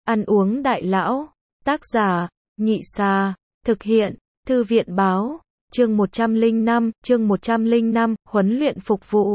Ăn uống đại lão. Tác giả, Nhị Xà. Thực hiện, Thư viện Báo. Chương 105, huấn luyện phục vụ.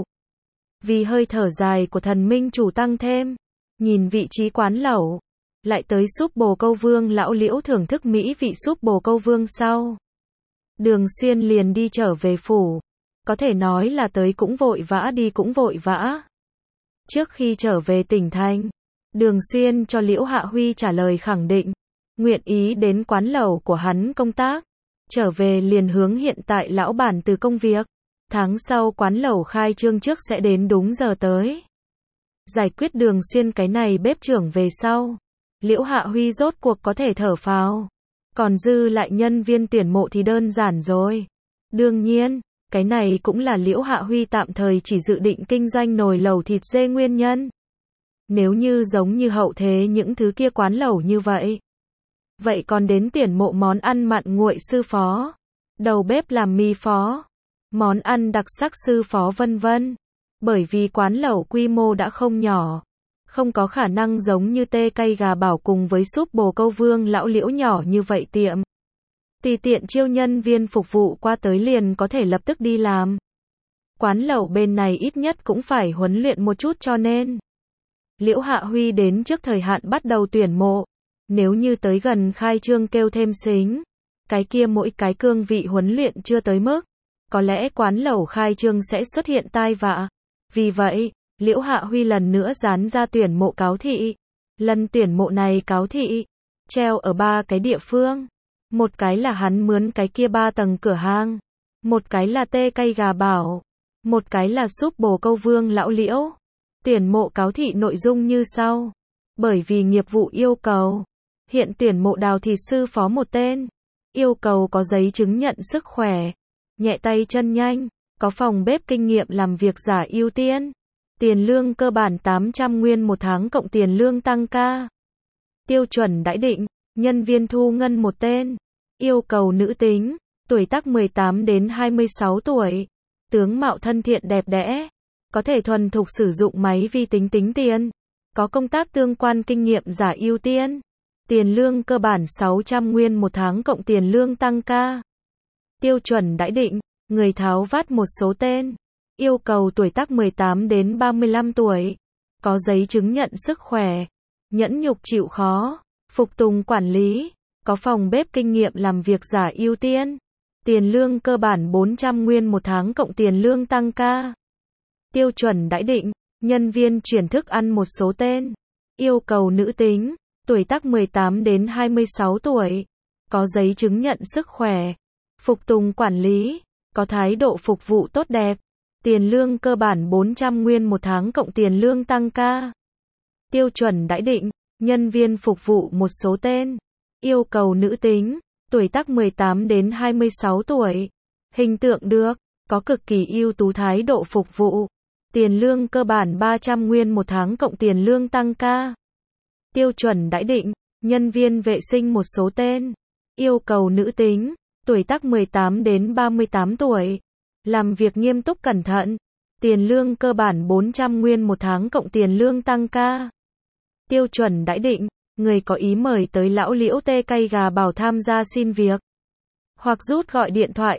Vì hơi thở dài của thần minh chủ tăng thêm, nhìn vị trí quán lẩu, lại tới súp bồ câu vương lão Liễu thưởng thức mỹ vị súp bồ câu vương sau. Đường Xuyên liền đi trở về phủ. Có thể nói là tới cũng vội vã đi cũng vội vã. Trước khi trở về tỉnh thành, Đường Xuyên cho Liễu Hạ Huy trả lời khẳng định, nguyện ý đến quán lẩu của hắn công tác. Trở về liền hướng hiện tại lão bản từ công việc. Tháng sau quán lẩu khai trương trước sẽ đến đúng giờ tới. Giải quyết Đường Xuyên cái này bếp trưởng về sau, Liễu Hạ Huy rốt cuộc có thể thở phào. Còn dư lại nhân viên tuyển mộ thì đơn giản rồi. Đương nhiên, cái này cũng là Liễu Hạ Huy tạm thời chỉ dự định kinh doanh nồi lẩu thịt dê nguyên nhân. Nếu như giống như hậu thế những thứ kia quán lẩu như vậy, vậy còn đến tuyển mộ món ăn mặn nguội sư phó, đầu bếp làm mì phó, món ăn đặc sắc sư phó vân vân. Bởi vì quán lẩu quy mô đã không nhỏ, không có khả năng giống như tê cay gà bảo cùng với súp bồ câu vương lão Liễu nhỏ như vậy tiệm. Tùy tiện chiêu nhân viên phục vụ qua tới liền có thể lập tức đi làm. Quán lẩu bên này ít nhất cũng phải huấn luyện một chút cho nên Liễu Hạ Huy đến trước thời hạn bắt đầu tuyển mộ. Nếu như tới gần khai trương kêu thêm xính, cái kia mỗi cái cương vị huấn luyện chưa tới mức, có lẽ quán lẩu khai trương sẽ xuất hiện tai vạ. Vì vậy, Liễu Hạ Huy lần nữa dán ra tuyển mộ cáo thị. Lần tuyển mộ này cáo thị treo ở 3 cái địa phương. Một cái là hắn mướn cái kia 3 tầng cửa hàng, một cái là tê cay gà bảo, một cái là súp bồ câu vương lão Liễu. Tuyển mộ cáo thị nội dung như sau. Bởi vì nghiệp vụ yêu cầu, hiện tuyển mộ đào thịt sư phó một tên. Yêu cầu có giấy chứng nhận sức khỏe, nhẹ tay chân nhanh, có phòng bếp kinh nghiệm làm việc giả ưu tiên. Tiền lương cơ bản 800 nguyên một tháng cộng tiền lương tăng ca. Tiêu chuẩn đãi định, nhân viên thu ngân một tên. Yêu cầu nữ tính, tuổi tác 18 đến 26 tuổi. Tướng mạo thân thiện đẹp đẽ, có thể thuần thục sử dụng máy vi tính tính tiền. Có công tác tương quan kinh nghiệm giả ưu tiên. Tiền lương cơ bản 600 nguyên một tháng cộng tiền lương tăng ca. Tiêu chuẩn đãi định, người tháo vát một số tên. Yêu cầu tuổi tác 18 đến 35 tuổi. Có giấy chứng nhận sức khỏe. Nhẫn nhục chịu khó. Phục tùng quản lý. Có phòng bếp kinh nghiệm làm việc giả ưu tiên. Tiền lương cơ bản 400 nguyên một tháng cộng tiền lương tăng ca. Tiêu chuẩn đãi định, nhân viên chuyển thức ăn một số tên. Yêu cầu nữ tính, tuổi tác 18 đến 26 tuổi. Có giấy chứng nhận sức khỏe. Phục tùng quản lý. Có thái độ phục vụ tốt đẹp. Tiền lương cơ bản 400 nguyên một tháng cộng tiền lương tăng ca. Tiêu chuẩn đãi định, nhân viên phục vụ một số tên. Yêu cầu nữ tính, tuổi tác 18 đến 26 tuổi. Hình tượng được, có cực kỳ ưu tú thái độ phục vụ. Tiền lương cơ bản 300 nguyên một tháng cộng tiền lương tăng ca. Tiêu chuẩn đãi định, nhân viên vệ sinh một số tên. Yêu cầu nữ tính, tuổi tác 18 đến 38 tuổi. Làm việc nghiêm túc cẩn thận. Tiền lương cơ bản 400 nguyên một tháng cộng tiền lương tăng ca. Tiêu chuẩn đãi định, người có ý mời tới lão Liễu tê cay gà bảo tham gia xin việc. Hoặc rút gọi điện thoại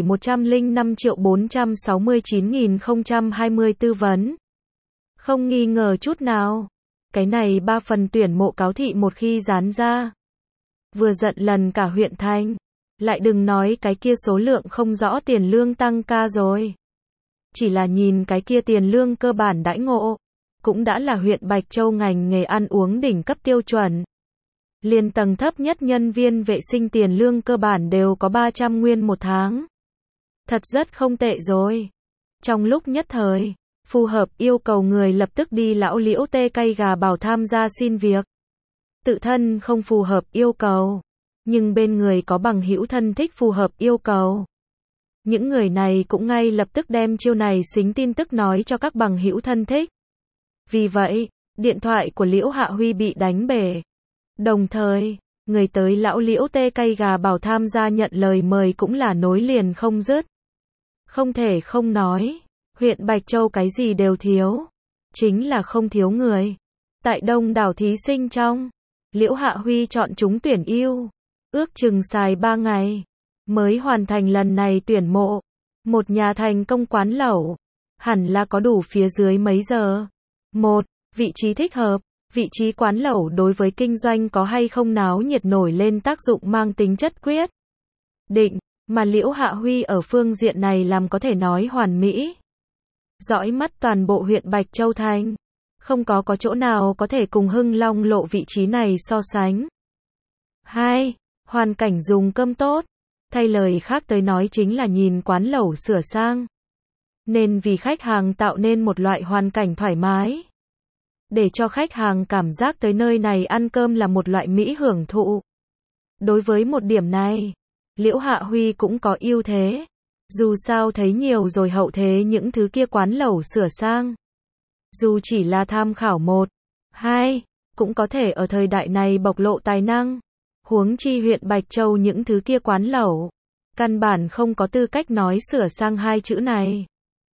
1.105.469.020 tư vấn. Không nghi ngờ chút nào. Cái này 3 phần tuyển mộ cáo thị một khi dán ra, vừa giận lần cả huyện thành. Lại đừng nói cái kia số lượng không rõ tiền lương tăng ca rồi. Chỉ là nhìn cái kia tiền lương cơ bản đãi ngộ, cũng đã là huyện Bạch Châu ngành nghề ăn uống đỉnh cấp tiêu chuẩn. Liền tầng thấp nhất nhân viên vệ sinh tiền lương cơ bản đều có 300 nguyên một tháng. Thật rất không tệ rồi. Trong lúc nhất thời, phù hợp yêu cầu người lập tức đi lão Liễu tê cay gà bảo tham gia xin việc. Tự thân không phù hợp yêu cầu, nhưng bên người có bằng hữu thân thích phù hợp yêu cầu. Những người này cũng ngay lập tức đem chiêu này xính tin tức nói cho các bằng hữu thân thích. Vì vậy, điện thoại của Liễu Hạ Huy bị đánh bể. Đồng thời, người tới lão Liễu tê cay gà bảo tham gia nhận lời mời cũng là nối liền không dứt. Không thể không nói, huyện Bạch Châu cái gì đều thiếu, chính là không thiếu người. Tại đông đảo thí sinh trong, Liễu Hạ Huy chọn chúng tuyển ưu. Ước chừng xài 3 ngày, mới hoàn thành lần này tuyển mộ. Một nhà thành công quán lẩu, hẳn là có đủ phía dưới mấy giờ. 1. Vị trí thích hợp. Vị trí quán lẩu đối với kinh doanh có hay không náo nhiệt nổi lên tác dụng mang tính chất quyết định, mà Liễu Hạ Huy ở phương diện này làm có thể nói hoàn mỹ. Dõi mắt toàn bộ huyện Bạch Châu Thành, không có chỗ nào có thể cùng Hưng Long Lộ vị trí này so sánh. 2. Hoàn cảnh dùng cơm tốt. Thay lời khác tới nói chính là nhìn quán lẩu sửa sang, nên vì khách hàng tạo nên một loại hoàn cảnh thoải mái, để cho khách hàng cảm giác tới nơi này ăn cơm là một loại mỹ hưởng thụ. Đối với một điểm này, Liễu Hạ Huy cũng có ưu thế. Dù sao thấy nhiều rồi hậu thế những thứ kia quán lẩu sửa sang, dù chỉ là tham khảo 1, 2, cũng có thể ở thời đại này bộc lộ tài năng. Huống chi huyện Bạch Châu những thứ kia quán lẩu, căn bản không có tư cách nói sửa sang 2 chữ này.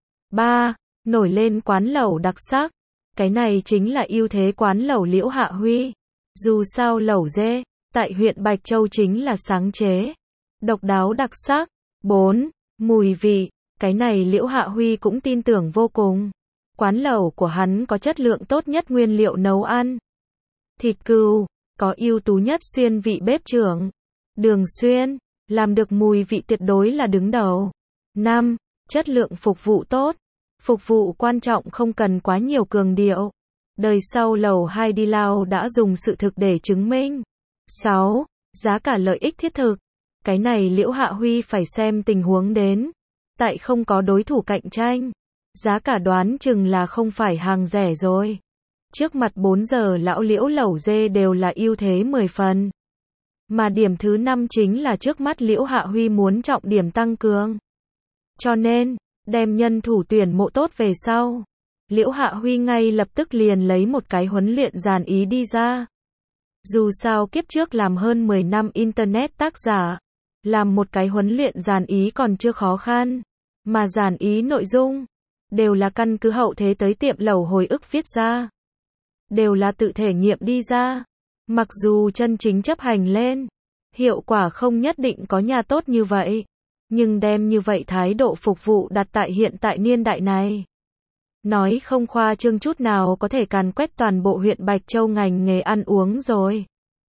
3. Nổi lên quán lẩu đặc sắc. Cái này chính là ưu thế quán lẩu Liễu Hạ Huy. Dù sao lẩu dê, tại huyện Bạch Châu chính là sáng chế, độc đáo đặc sắc. 4. Mùi vị. Cái này Liễu Hạ Huy cũng tin tưởng vô cùng. Quán lẩu của hắn có chất lượng tốt nhất nguyên liệu nấu ăn. Thịt cừu, có ưu tú nhất xuyên vị bếp trưởng. Đường Xuyên, làm được mùi vị tuyệt đối là đứng đầu. 5. Chất lượng phục vụ tốt. Phục vụ quan trọng không cần quá nhiều cường điệu. Đời sau lẩu Hai Đi Lao đã dùng sự thực để chứng minh. 6. Giá cả lợi ích thiết thực. Cái này Liễu Hạ Huy phải xem tình huống đến. Tại không có đối thủ cạnh tranh, giá cả đoán chừng là không phải hàng rẻ rồi. Trước mặt 4 giờ lão Liễu lẩu dê đều là ưu thế 10 phần. Mà điểm thứ 5 chính là trước mắt Liễu Hạ Huy muốn trọng điểm tăng cường. Cho nên, đem nhân thủ tuyển mộ tốt về sau, Liễu Hạ Huy ngay lập tức liền lấy một cái huấn luyện dàn ý đi ra. Dù sao kiếp trước làm hơn 10 năm internet tác giả, làm một cái huấn luyện dàn ý còn chưa khó khăn, mà dàn ý nội dung đều là căn cứ hậu thế tới tiệm lẩu hồi ức viết ra, đều là tự thể nghiệm đi ra. Mặc dù chân chính chấp hành lên, hiệu quả không nhất định có nhà tốt như vậy, nhưng đem như vậy thái độ phục vụ đặt tại hiện tại niên đại này, nói không khoa trương chút nào có thể càn quét toàn bộ huyện Bạch Châu ngành nghề ăn uống rồi.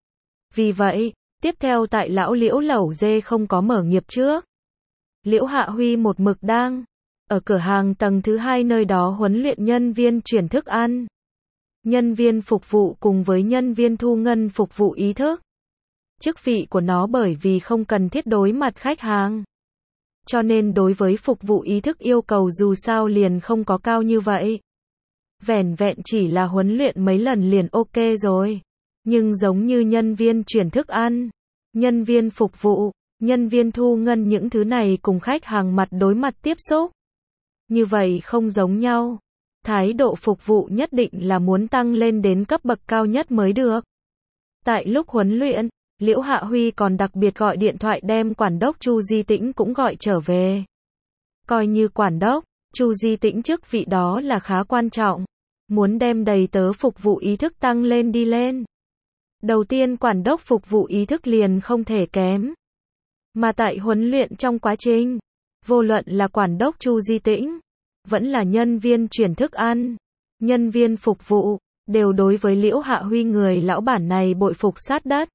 Vì vậy, tiếp theo tại lão Liễu lẩu dê không có mở nghiệp trước, Liễu Hạ Huy một mực đang ở cửa hàng tầng thứ 2 nơi đó huấn luyện nhân viên chuyển thức ăn, nhân viên phục vụ cùng với nhân viên thu ngân phục vụ ý thức. Chức vị của nó bởi vì không cần thiết đối mặt khách hàng, cho nên đối với phục vụ ý thức yêu cầu dù sao liền không có cao như vậy. Vẻn vẹn chỉ là huấn luyện mấy lần liền ok rồi. Nhưng giống như nhân viên chuyển thức ăn, nhân viên phục vụ, nhân viên thu ngân những thứ này cùng khách hàng mặt đối mặt tiếp xúc, như vậy không giống nhau. Thái độ phục vụ nhất định là muốn tăng lên đến cấp bậc cao nhất mới được. Tại lúc huấn luyện, Liễu Hạ Huy còn đặc biệt gọi điện thoại đem quản đốc Chu Di Tĩnh cũng gọi trở về. Coi như quản đốc, Chu Di Tĩnh chức vị đó là khá quan trọng, muốn đem đầy tớ phục vụ ý thức tăng lên đi lên. Đầu tiên quản đốc phục vụ ý thức liền không thể kém. Mà tại huấn luyện trong quá trình, vô luận là quản đốc Chu Di Tĩnh, vẫn là nhân viên chuyển thức ăn, nhân viên phục vụ, đều đối với Liễu Hạ Huy người lão bản này bội phục sát đất.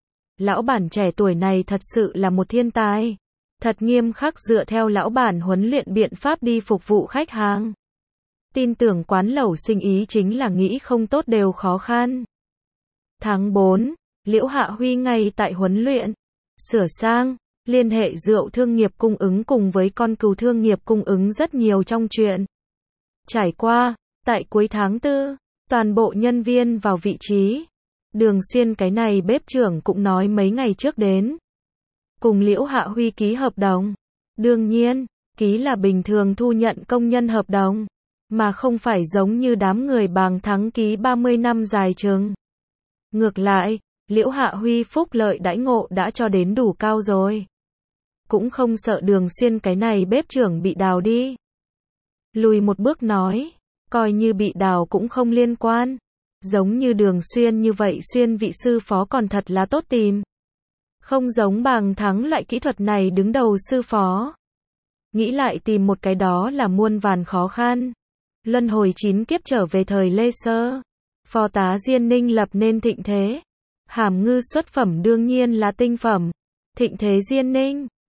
Lão bản trẻ tuổi này thật sự là một thiên tài, thật nghiêm khắc dựa theo lão bản huấn luyện biện pháp đi phục vụ khách hàng. Tin tưởng quán lẩu sinh ý chính là nghĩ không tốt đều khó khăn. Tháng 4, Liễu Hạ Huy ngay tại huấn luyện, sửa sang, liên hệ rượu thương nghiệp cung ứng cùng với con cừu thương nghiệp cung ứng rất nhiều trong chuyện. Trải qua, tại cuối tháng 4, toàn bộ nhân viên vào vị trí. Đường Xuyên cái này bếp trưởng cũng nói mấy ngày trước đến, cùng Liễu Hạ Huy ký hợp đồng. Đương nhiên, ký là bình thường thu nhận công nhân hợp đồng, mà không phải giống như đám người bàng thắng ký 30 năm dài chừng. Ngược lại, Liễu Hạ Huy phúc lợi đãi ngộ đã cho đến đủ cao rồi. Cũng không sợ Đường Xuyên cái này bếp trưởng bị đào đi. Lùi một bước nói, coi như bị đào cũng không liên quan. Giống như Đường Xuyên như vậy xuyên vị sư phó còn thật là tốt tìm. Không giống Bàng Thắng loại kỹ thuật này đứng đầu sư phó. Nghĩ lại tìm một cái đó là muôn vàn khó khăn. Luân hồi 9 kiếp trở về thời Lê Sơ. Phó tá Diên Ninh lập nên thịnh thế. Hàm Ngư xuất phẩm đương nhiên là tinh phẩm. Thịnh thế Diên Ninh.